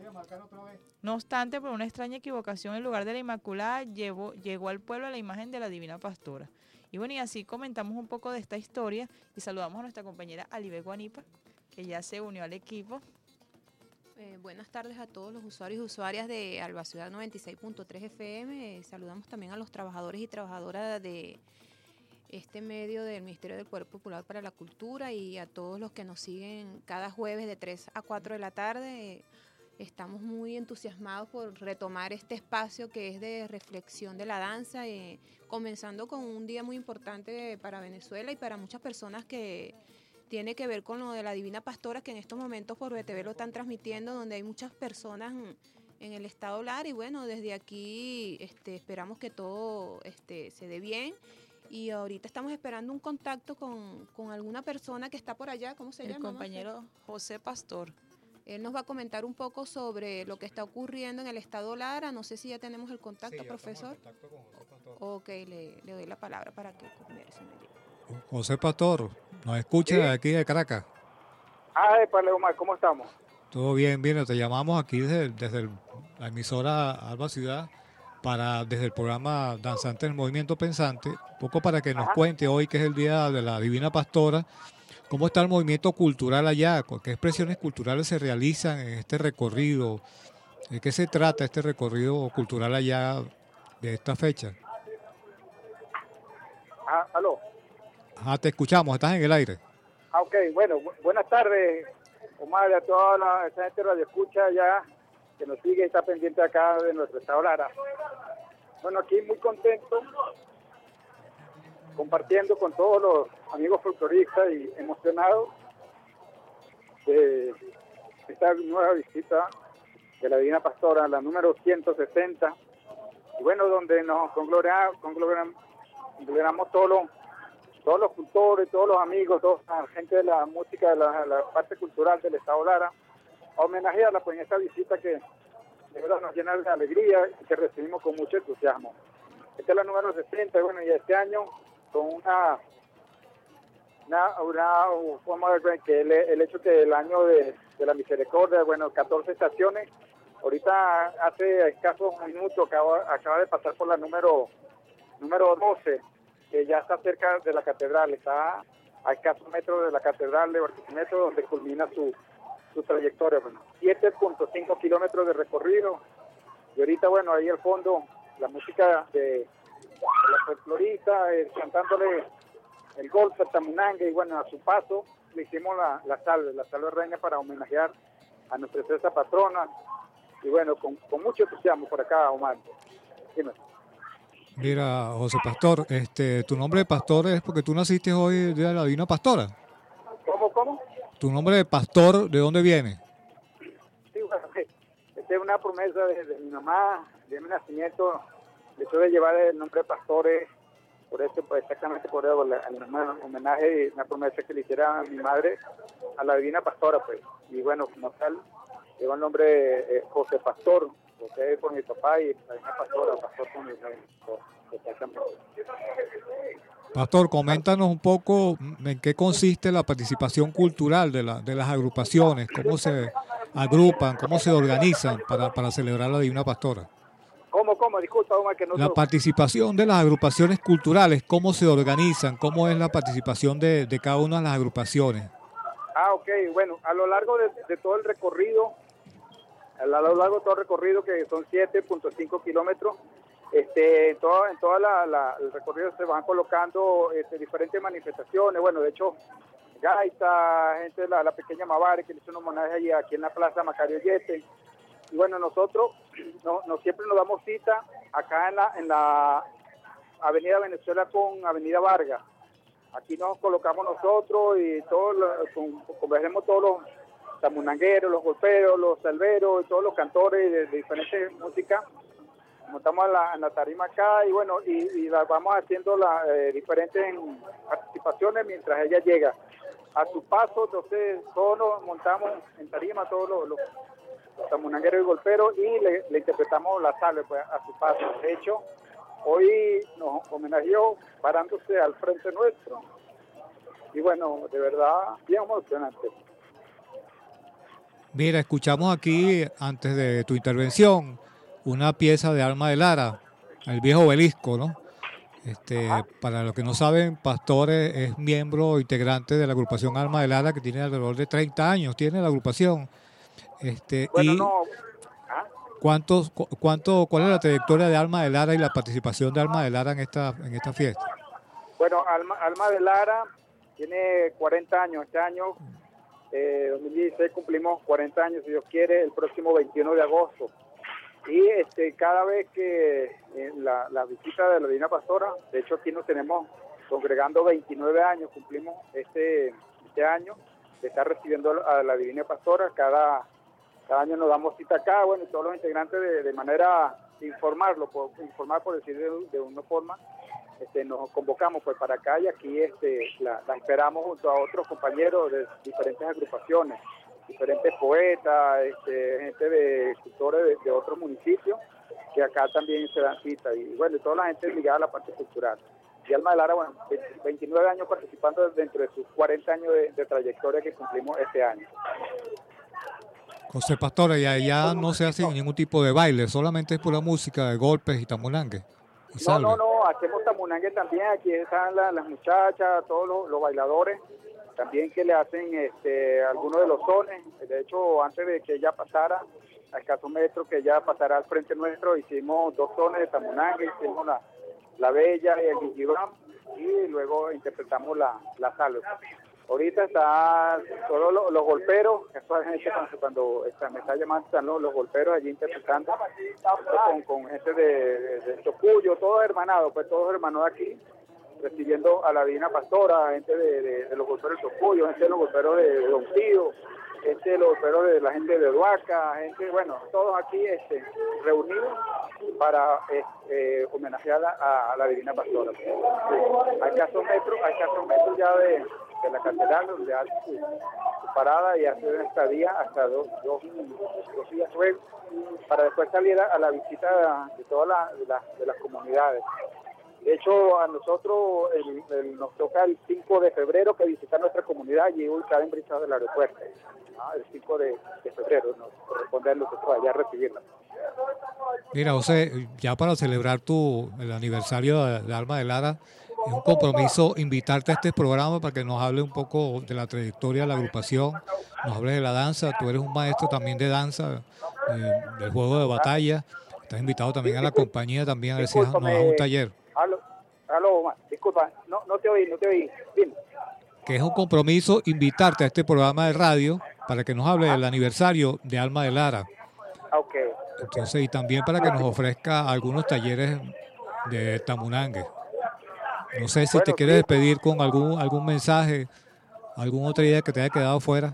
No obstante, por una extraña equivocación, en lugar de la Inmaculada llevó, llegó al pueblo la imagen de la Divina Pastora. Y bueno, y así comentamos un poco de esta historia y saludamos a nuestra compañera Alibe Guanipa, que ya se unió al equipo. Eh, buenas tardes a todos los usuarios y usuarias de Alba Ciudad noventa y seis punto tres F M. Eh, saludamos también a los trabajadores y trabajadoras de este medio del Ministerio del Poder Popular para la Cultura y a todos los que nos siguen cada jueves de tres a cuatro de la tarde. Eh, estamos muy entusiasmados por retomar este espacio que es de reflexión de la danza, eh, comenzando con un día muy importante para Venezuela y para muchas personas que tiene que ver con lo de la Divina Pastora, que en estos momentos por B T V lo están transmitiendo, donde hay muchas personas en el estado Lara. Y bueno, desde aquí este, esperamos que todo este, se dé bien. Y ahorita estamos esperando un contacto con, con alguna persona que está por allá. ¿Cómo se el llama? El compañero José Pastor. Él nos va a comentar un poco sobre lo que está ocurriendo en el estado Lara. No sé si ya tenemos el contacto, sí, profesor. En contacto con José Pastor. Ok, le, le doy la palabra para que converse. José Pastor, ¿nos escucha ¿sí? de aquí de Caracas? Ah, Padre Omar, ¿cómo estamos? Todo bien, bien. Te llamamos aquí desde, desde el, la emisora Alba Ciudad, para desde el programa Danzantes del Movimiento Pensante, un poco para que nos Ajá. cuente hoy, que es el Día de la Divina Pastora, cómo está el movimiento cultural allá, qué expresiones culturales se realizan en este recorrido, de qué se trata este recorrido cultural allá de esta fecha. Ah, aló. Ah, te escuchamos, estás en el aire. Ah, ok, bueno, bu buenas tardes, Omar, a toda la, esa gente radio escucha allá, que nos sigue y está pendiente acá de nuestro estado Lara. Bueno, aquí muy contento, compartiendo con todos los amigos folcloristas y emocionados de esta nueva visita de la Divina Pastora, la número ciento sesenta, y bueno, donde nos conglomeramos, conglomeramos, conglomeramos todos los, todos los cultores, todos los amigos, toda la gente de la música, de la, la parte cultural del estado Lara, a homenajearla pues en esta visita que de verdad nos llena de alegría y que recibimos con mucho entusiasmo. Esta es la número sesenta, y bueno, y este año con una, una, una forma de que el, el hecho que el año de, de la misericordia, bueno, catorce estaciones, ahorita hace escasos minutos acaba, acaba de pasar por la número, número doce, que ya está cerca de la catedral, está a escasos metros de la catedral de Barquisimeto, donde culmina su su trayectoria, bueno, siete punto cinco kilómetros de recorrido, y ahorita, bueno, ahí al fondo, la música de, de la folclorista, eh, cantándole el golpe, el tamunangue, y bueno, a su paso, le hicimos la, la salve, la salve reina para homenajear a nuestra princesa patrona. Y bueno, con, con mucho entusiasmo por acá, Omar. Dime. Mira, José Pastor, este, tu nombre de pastor es porque tú naciste hoy de la Divina Pastora. ¿Cómo, cómo? ¿Tu nombre de pastor de dónde viene? Sí, bueno, esta es una promesa de, de mi mamá, de mi nacimiento, el hecho de llevar el nombre de pastores, por eso, pues exactamente por eso, el homenaje y una promesa que le hiciera a mi madre, a la Divina Pastora, pues. Y bueno, como tal, lleva el nombre de eh, José Pastor, José por mi papá y la Divina Pastora, Pastor por mi madre. Exactamente. Pastor, coméntanos un poco en qué consiste la participación cultural de, la, de las agrupaciones, cómo se agrupan, cómo se organizan para, para celebrar la Divina Pastora. ¿Cómo, cómo? Disculpa, Omar, que no... La participación de las agrupaciones culturales, cómo se organizan, cómo es la participación de, de cada una de las agrupaciones. Ah, ok, bueno, a lo largo de, de todo el recorrido, a lo largo de todo el recorrido, que son siete punto cinco kilómetros, este, en todo, en toda la, la, el recorrido se van colocando este, diferentes manifestaciones. Bueno, de hecho, gaita, gente de la, la pequeña Mavare, que le hizo un homenaje allí aquí en la Plaza Macario Yete. Y bueno, nosotros no, no siempre nos damos cita acá en la, en la Avenida Venezuela con Avenida Vargas. Aquí nos colocamos nosotros y todos con, convergemos todos los tamunangueros, los golperos, los salveros y todos los cantores de, de diferentes músicas. Montamos en la, en la tarima acá y bueno, y, y la vamos haciendo la, eh, diferentes participaciones mientras ella llega. A su paso, entonces todos nos montamos en tarima, todos los, los, los tamunangueros y golperos, y le, le interpretamos la salve pues, a su paso. De hecho, hoy nos homenajeó parándose al frente nuestro. Y bueno, de verdad, bien emocionante. Mira, escuchamos aquí, antes de tu intervención, una pieza de Alma de Lara, el viejo obelisco, ¿no? Este, para los que no saben, Pastor es, es miembro integrante de la agrupación Alma de Lara, que tiene alrededor de treinta años, tiene la agrupación. Este, bueno, y no. ¿cuántos, cu cuánto, ¿Cuál es la trayectoria de Alma de Lara y la participación de Alma de Lara en esta, en esta fiesta? Bueno, Alma, Alma de Lara tiene cuarenta años. Este año, eh, dos mil dieciséis, cumplimos cuarenta años, si Dios quiere, el próximo veintiuno de agosto. Y este, cada vez que eh, la, la visita de la Divina Pastora, de hecho aquí nos tenemos congregando veintinueve años, cumplimos este, este año de estar recibiendo a la Divina Pastora. Cada, cada año nos damos cita acá, bueno, y todos los integrantes de, de manera de informarlo, por, informar por decir de, de una forma, este, nos convocamos pues para acá y aquí este, la, la esperamos junto a otros compañeros de diferentes agrupaciones, diferentes poetas, este, gente de escritores de, de otros municipios, que acá también se dan cita. Y bueno, toda la gente ligada a la parte cultural. Y Alma de Lara, bueno, veintinueve años participando dentro de sus cuarenta años de, de trayectoria que cumplimos este año. José Pastor, y allá no se hace ningún tipo de baile, solamente es pura música de golpes y tamunangue. Y no, no, no, hacemos tamunangue también, aquí están la, las muchachas, todos los, los bailadores, también que le hacen este, algunos de los sones. De hecho, antes de que ella pasara, a escaso metro que ella pasara al frente nuestro, hicimos dos sones de tamunangue, hicimos la, la bella y el guillibán, y luego interpretamos la, la salve. Ahorita están todos los, los golperos, esta gente cuando, cuando está, me está llamando, están los, los golperos allí interpretando con, con gente de, de, de Chocuyo, todos hermanados, pues todos hermanos aquí, recibiendo a la Divina Pastora, gente de, de, de los golperos de Chocuyo, gente de los golperos de, de Don Pío, gente de los golperos de la gente de Duaca, gente, bueno, todos aquí este, reunidos para eh, eh, homenajear a, a la Divina Pastora. Sí. Hay casos metros, hay casos metros ya de, de la catedral, donde hace su, su parada y hace una estadía hasta dos, dos, dos días luego, para después salir a, a la visita de, de todas las la, de las comunidades. De hecho, a nosotros el, el, nos toca el cinco de febrero que visitar nuestra comunidad allí ubicada en Brisas del aeropuerto. ¿No? El cinco de febrero nos corresponde a nosotros allá recibirla. Mira, José, ya para celebrar tu el aniversario de, de Alma de Lara, es un compromiso invitarte a este programa para que nos hable un poco de la trayectoria de la agrupación, nos hables de la danza. Tú eres un maestro también de danza, eh, del juego de batalla. Estás invitado también a la compañía también a ver si nos das un taller. Aló, aló, Omar, disculpa, no, no te oí, no te oí. Dime. que es un compromiso invitarte a este programa de radio para que nos hable del aniversario de Alma de Lara. Ok. Entonces, y también para que nos ofrezca algunos talleres de Tamunangue. No sé si Bueno, te quieres sí. despedir con algún algún mensaje, alguna otra idea que te haya quedado fuera.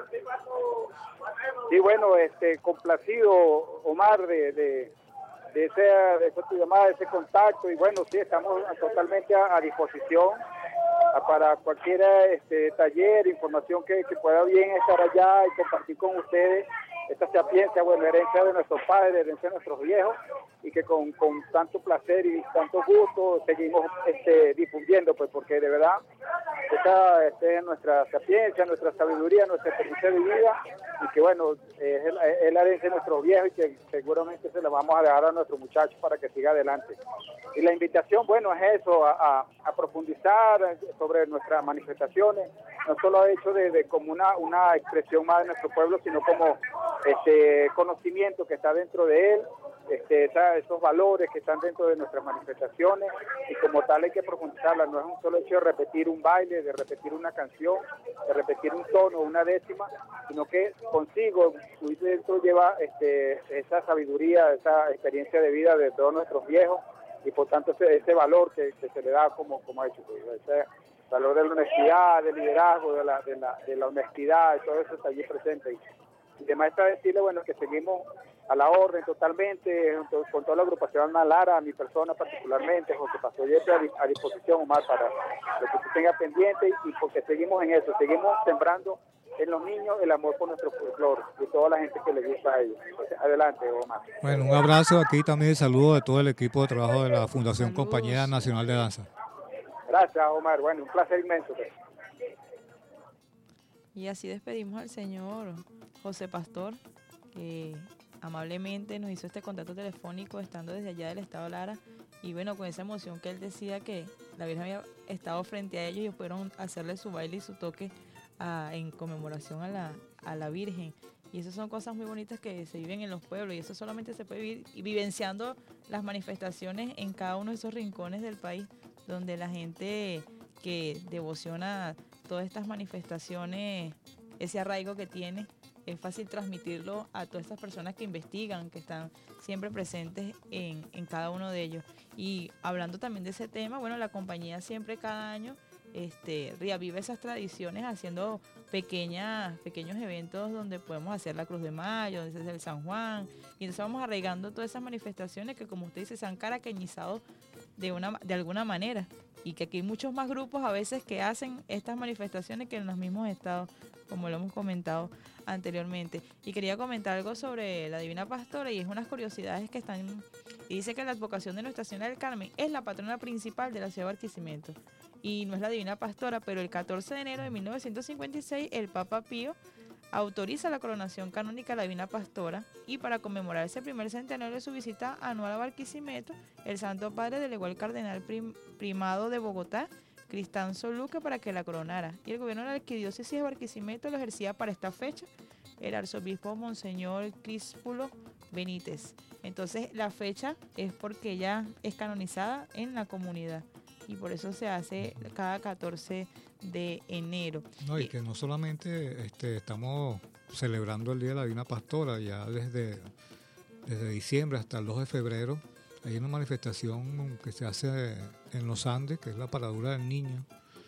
Sí, bueno, este, complacido, Omar, de, de, de, ese, de esa tu llamada, de ese contacto, y bueno, sí, estamos totalmente a, a disposición a, para cualquier este, taller, información que, que pueda bien estar allá y compartir con ustedes esta sapiencia, bueno, herencia de nuestros padres, herencia de nuestros viejos, y que con, con tanto placer y tanto gusto seguimos este, difundiendo, pues porque de verdad esta, esta es nuestra sapiencia, nuestra sabiduría, nuestra experiencia de vida, y que bueno, es, el, es la herencia de nuestros viejos y que seguramente se la vamos a dejar a nuestros muchachos para que siga adelante. Y la invitación, bueno, es eso, a, a, a profundizar sobre nuestras manifestaciones, no solo el hecho de, de como una, una expresión más de nuestro pueblo, sino como este conocimiento que está dentro de él, este, esa, esos valores que están dentro de nuestras manifestaciones, y como tal hay que profundizarla. No es un solo hecho de repetir un baile, de repetir una canción, de repetir un tono, una décima, sino que consigo, muy dentro lleva este, esa sabiduría, esa experiencia de vida de todos nuestros viejos, y por tanto ese, ese valor que, que se le da como, como hecho, ese valor de la honestidad, del liderazgo, de la, de la, de la honestidad, todo eso está allí presente. Y, y además está decirle, bueno, que seguimos a la orden totalmente, con toda la agrupación Alma Lara, a mi persona particularmente, José Pastor Yepes, a disposición, Omar, para lo que usted tenga pendiente, y porque seguimos en eso, seguimos sembrando en los niños el amor por nuestro folclore y toda la gente que le gusta a ellos. Entonces, adelante, Omar. Bueno, un abrazo aquí también y saludo de todo el equipo de trabajo de la Fundación Saludos. Compañía Nacional de Danza. Gracias, Omar. Bueno, un placer inmenso. Pues. Y así despedimos al señor José Pastor, que amablemente nos hizo este contacto telefónico estando desde allá del estado Lara, y bueno, con esa emoción que él decía que la Virgen había estado frente a ellos y pudieron hacerle su baile y su toque a, en conmemoración a la, a la Virgen. Y esas son cosas muy bonitas que se viven en los pueblos, y eso solamente se puede vivir y vivenciando las manifestaciones en cada uno de esos rincones del país, donde la gente que devociona todas estas manifestaciones, ese arraigo que tiene, es fácil transmitirlo a todas estas personas que investigan, que están siempre presentes en, en cada uno de ellos. Y hablando también de ese tema, bueno, la compañía siempre cada año este, reaviva esas tradiciones haciendo pequeñas, pequeños eventos donde podemos hacer la Cruz de Mayo, donde se hace el San Juan, y entonces vamos arraigando todas esas manifestaciones que, como usted dice, se han caraqueñizado de, una, de alguna manera, y que aquí hay muchos más grupos a veces que hacen estas manifestaciones que en los mismos estados, como lo hemos comentado anteriormente. Y quería comentar algo sobre la Divina Pastora, y es unas curiosidades que están, y dice que la advocación de Nuestra Señora del Carmen es la patrona principal de la ciudad de Barquisimeto, y no es la Divina Pastora, pero el catorce de enero de mil novecientos cincuenta y seis el Papa Pío autoriza la coronación canónica de la Divina Pastora, y para conmemorar ese primer centenario de su visita anual a Barquisimeto, el Santo Padre delegó al cardenal prim, primado de Bogotá, Cristanzo Luque, para que la coronara, y el gobierno de la arquidiócesis de Barquisimeto lo ejercía para esta fecha el arzobispo Monseñor Críspulo Benítez. Entonces la fecha es porque ella es canonizada en la comunidad, y por eso se hace cada catorce de enero. No, y que no solamente este, estamos celebrando el Día de la Divina Pastora, ya desde, desde diciembre hasta el dos de febrero hay una manifestación que se hace en los Andes, que es la Paradura del Niño,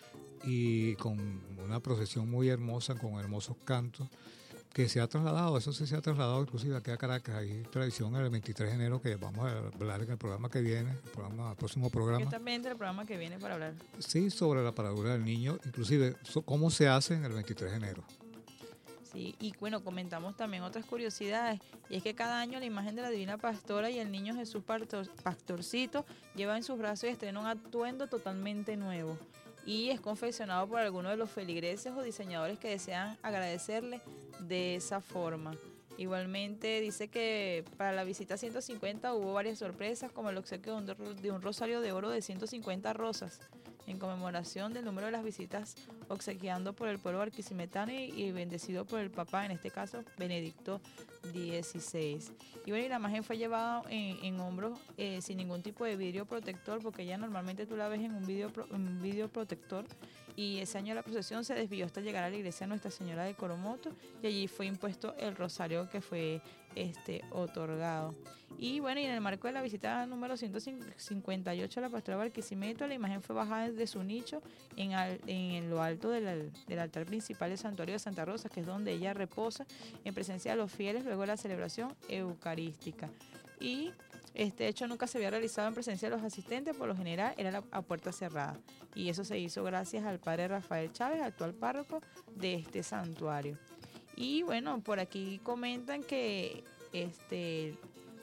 y con una procesión muy hermosa, con hermosos cantos, que se ha trasladado, eso sí se ha trasladado inclusive aquí a Caracas. Hay tradición el veintitrés de enero, que vamos a hablar en el programa que viene, el, programa, el próximo programa. Está pendiente del programa que viene para hablar. Sí, sobre la Paradura del Niño, inclusive so, cómo se hace en el veintitrés de enero. Sí, y bueno, comentamos también otras curiosidades, y es que cada año la imagen de la Divina Pastora y el Niño Jesús Pastor, Pastorcito lleva en sus brazos y estrena un atuendo totalmente nuevo, y es confeccionado por algunos de los feligreses o diseñadores que desean agradecerle de esa forma. Igualmente dice que para la visita ciento cincuenta hubo varias sorpresas, como el obsequio de un, de un rosario de oro de ciento cincuenta rosas, en conmemoración del número de las visitas obsequiando por el pueblo barquisimetano y, y bendecido por el Papa, en este caso Benedicto dieciséis. Y bueno, y la imagen fue llevada en, en hombros eh, sin ningún tipo de vidrio protector, porque ella normalmente tú la ves en un vidrio, un vidrio protector. Y ese año la procesión se desvió hasta llegar a la iglesia Nuestra Señora de Coromoto, y allí fue impuesto el rosario que fue este, otorgado. Y bueno, y en el marco de la visita número ciento cincuenta y ocho a la pastora Barquisimeto, la imagen fue bajada de su nicho en, al, en lo alto del, del altar principal del santuario de Santa Rosa, que es donde ella reposa en presencia de los fieles luego de la celebración eucarística. Y este hecho nunca se había realizado en presencia de los asistentes, por lo general era la, a puerta cerrada. Y eso se hizo gracias al padre Rafael Chávez, actual párroco de este santuario. Y bueno, por aquí comentan que este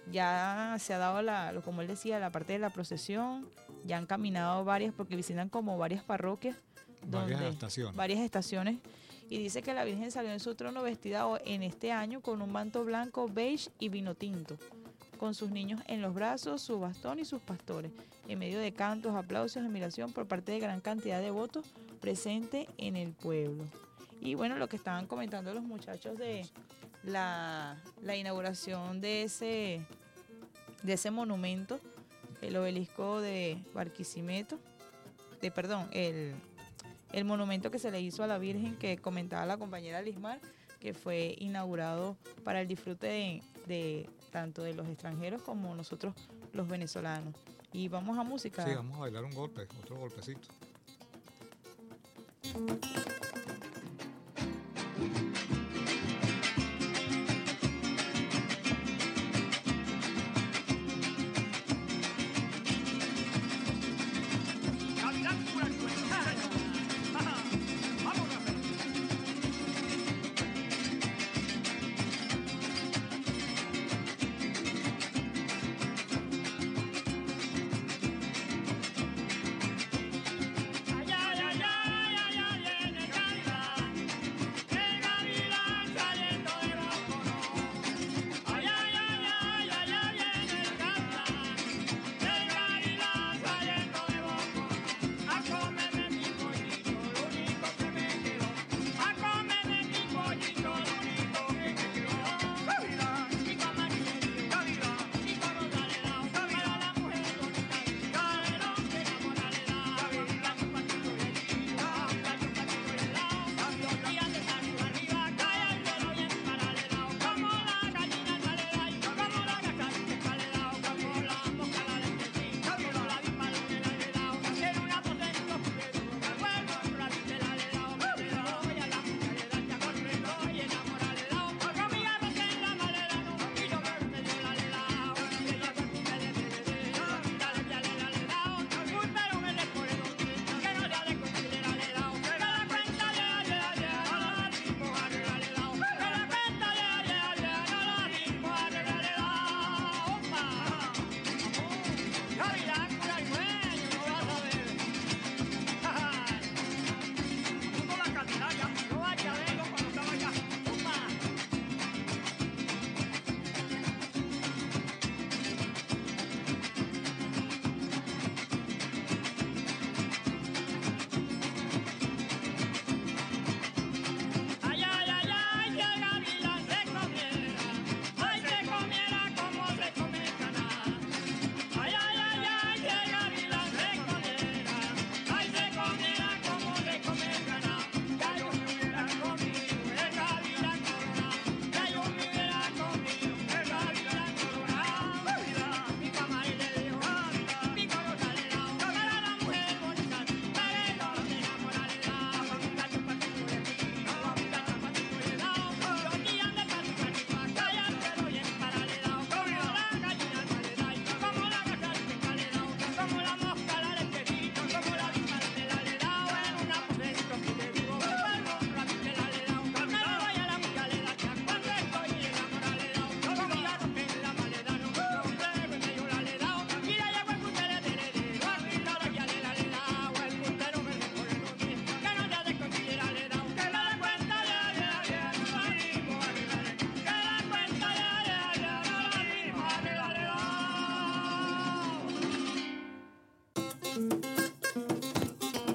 ya se ha dado, la, como él decía, la parte de la procesión, ya han caminado varias, porque visitan como varias parroquias. Varias donde, estaciones. Varias estaciones. Y dice que la Virgen salió en su trono vestida en este año con un manto blanco, beige y vino tinto, con sus niños en los brazos, su bastón y sus pastores, en medio de cantos, aplausos, admiración por parte de gran cantidad de votos presentes en el pueblo. Y bueno, lo que estaban comentando los muchachos de la, la inauguración de ese, de ese monumento, el obelisco de Barquisimeto, de, perdón, el, el monumento que se le hizo a la Virgen, que comentaba la compañera Lismar, que fue inaugurado para el disfrute de, de tanto de los extranjeros como nosotros los venezolanos. Y vamos a música. Sí, vamos a bailar un golpe, otro golpecito. Ay, ay, ay, ay, ay, ay, ay, ay, ay, ay.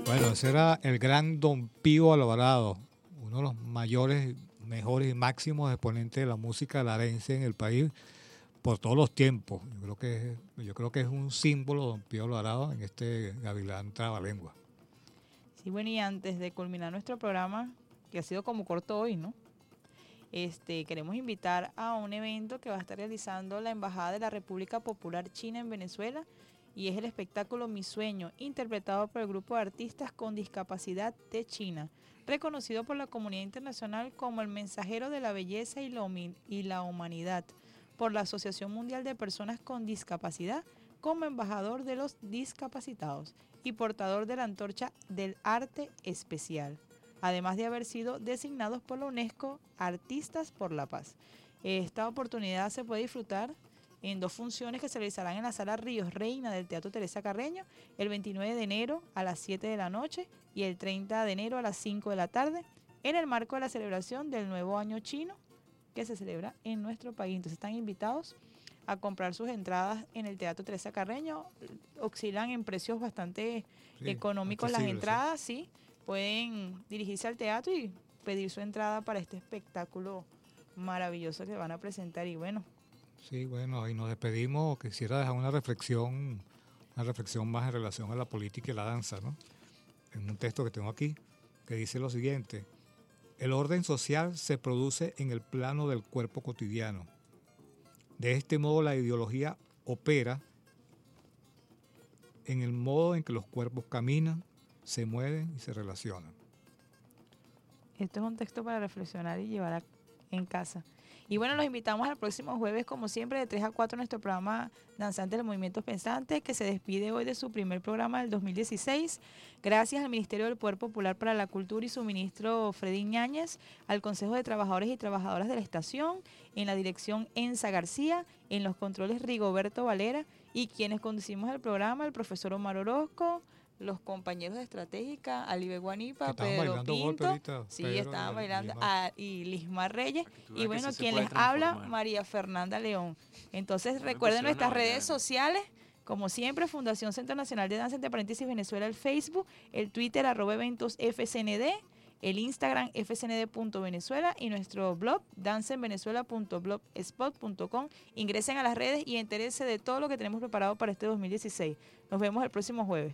Bueno, ese era el gran Don Pío Alvarado, uno de los mayores, mejores y máximos exponentes de la música larense en el país por todos los tiempos. Yo creo que, yo creo que es un símbolo Don Pío Alvarado en este Gavilán Trabalengua. Sí, bueno, y antes de culminar nuestro programa, que ha sido como corto hoy, ¿no? Este, queremos invitar a un evento que va a estar realizando la Embajada de la República Popular China en Venezuela, y es el espectáculo Mi Sueño, interpretado por el grupo de artistas con discapacidad de China, reconocido por la comunidad internacional como el mensajero de la belleza y la, y la humanidad, por la Asociación Mundial de Personas con Discapacidad, como embajador de los discapacitados y portador de la antorcha del arte especial, además de haber sido designados por la UNESCO Artistas por la Paz. Esta oportunidad se puede disfrutar en dos funciones que se realizarán en la Sala Ríos Reina del Teatro Teresa Carreño, el veintinueve de enero a las siete de la noche y el treinta de enero a las cinco de la tarde, en el marco de la celebración del Nuevo Año Chino que se celebra en nuestro país. Entonces están invitados a comprar sus entradas en el Teatro Teresa Carreño. Oscilan en precios bastante sí, económicos las entradas, sí. sí. Pueden dirigirse al teatro y pedir su entrada para este espectáculo maravilloso que van a presentar. Y bueno, Sí, bueno, y nos despedimos. Quisiera dejar una reflexión, una reflexión más en relación a la política y la danza, ¿no? En un texto que tengo aquí, que dice lo siguiente: el orden social se produce en el plano del cuerpo cotidiano. De este modo, la ideología opera en el modo en que los cuerpos caminan, se mueven y se relacionan. Esto es un texto para reflexionar y llevar a, en casa. Y bueno, los invitamos al próximo jueves, como siempre, de tres a cuatro, nuestro programa Danzantes del Movimiento Pensante, que se despide hoy de su primer programa del dos mil dieciséis. Gracias al Ministerio del Poder Popular para la Cultura y su ministro Freddy Ñáñez, al Consejo de Trabajadores y Trabajadoras de la Estación, en la dirección Enza García, en los controles Rigoberto Valera, y quienes conducimos el programa, el profesor Omar Orozco, los compañeros de Estratégica, Alibe Guanipa, Pedro Pinto, ahorita, sí, Pedro estaban bailando, a, y Lismar Reyes, y bueno, sí quien les habla, María Fernanda León. Entonces, no recuerden nuestras redes sociales, como siempre, Fundación Centro Nacional de Danza, entre paréntesis Venezuela, el Facebook, el Twitter, arroba eventos F C N D, el Instagram, f c n d punto venezuela, y nuestro blog, danza en venezuela punto blogspot punto com. Ingresen a las redes y entérense de todo lo que tenemos preparado para este dos mil dieciséis. Nos vemos el próximo jueves.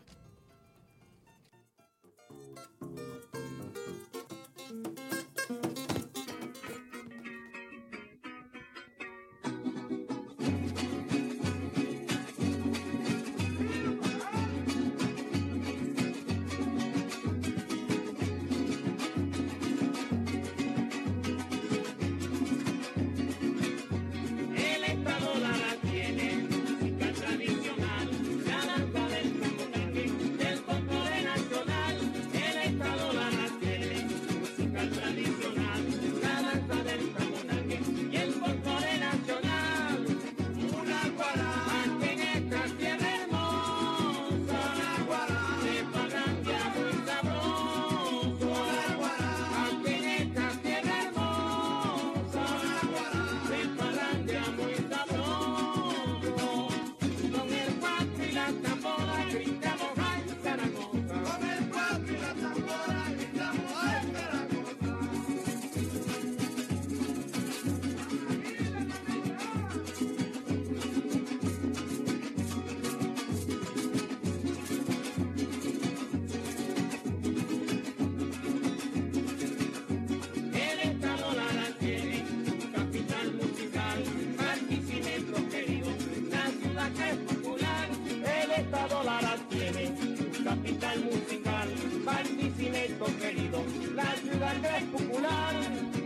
Barquisimeto querido, la ciudad es popular,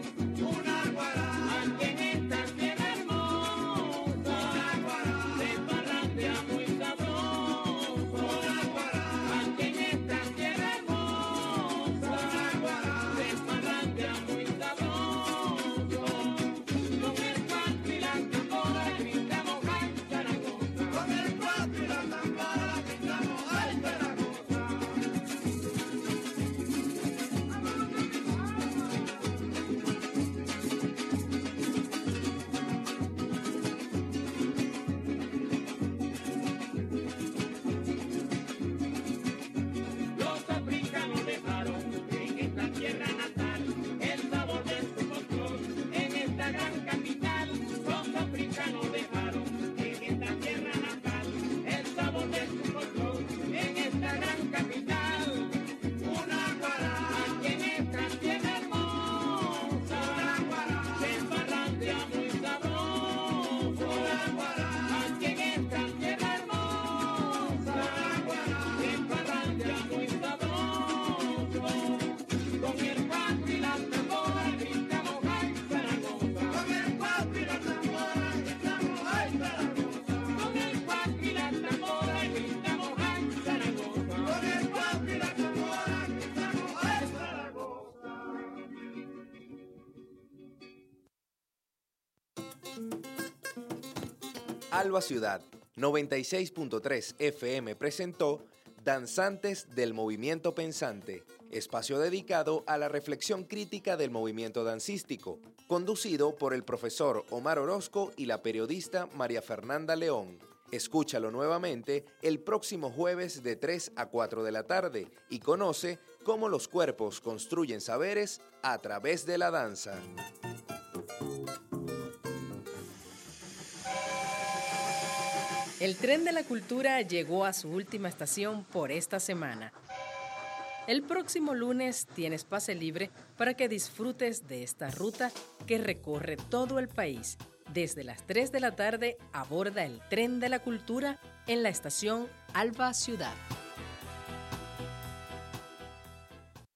una guará, aquí en esta tierra hermosa, una guará, se parrandea muy sabroso, una guará, aquí en esta tierra hermosa, una guará, se parrandea muy sabroso, con el cuatro y la tambora gritamos ay Zaragoza, con el cuatro y la tambora gritamos ay Zaragoza. Alba Ciudad noventa y seis punto tres F M presentó Danzantes del Movimiento Pensante, espacio dedicado a la reflexión crítica del movimiento dancístico, conducido por el profesor Omar Orozco y la periodista María Fernanda León. Escúchalo nuevamente el próximo jueves de tres a cuatro de la tarde y conoce cómo los cuerpos construyen saberes a través de la danza. El tren de la cultura llegó a su última estación por esta semana. El próximo lunes tienes pase libre para que disfrutes de esta ruta que recorre todo el país. Desde las tres de la tarde aborda el tren de la cultura en la estación Alba Ciudad.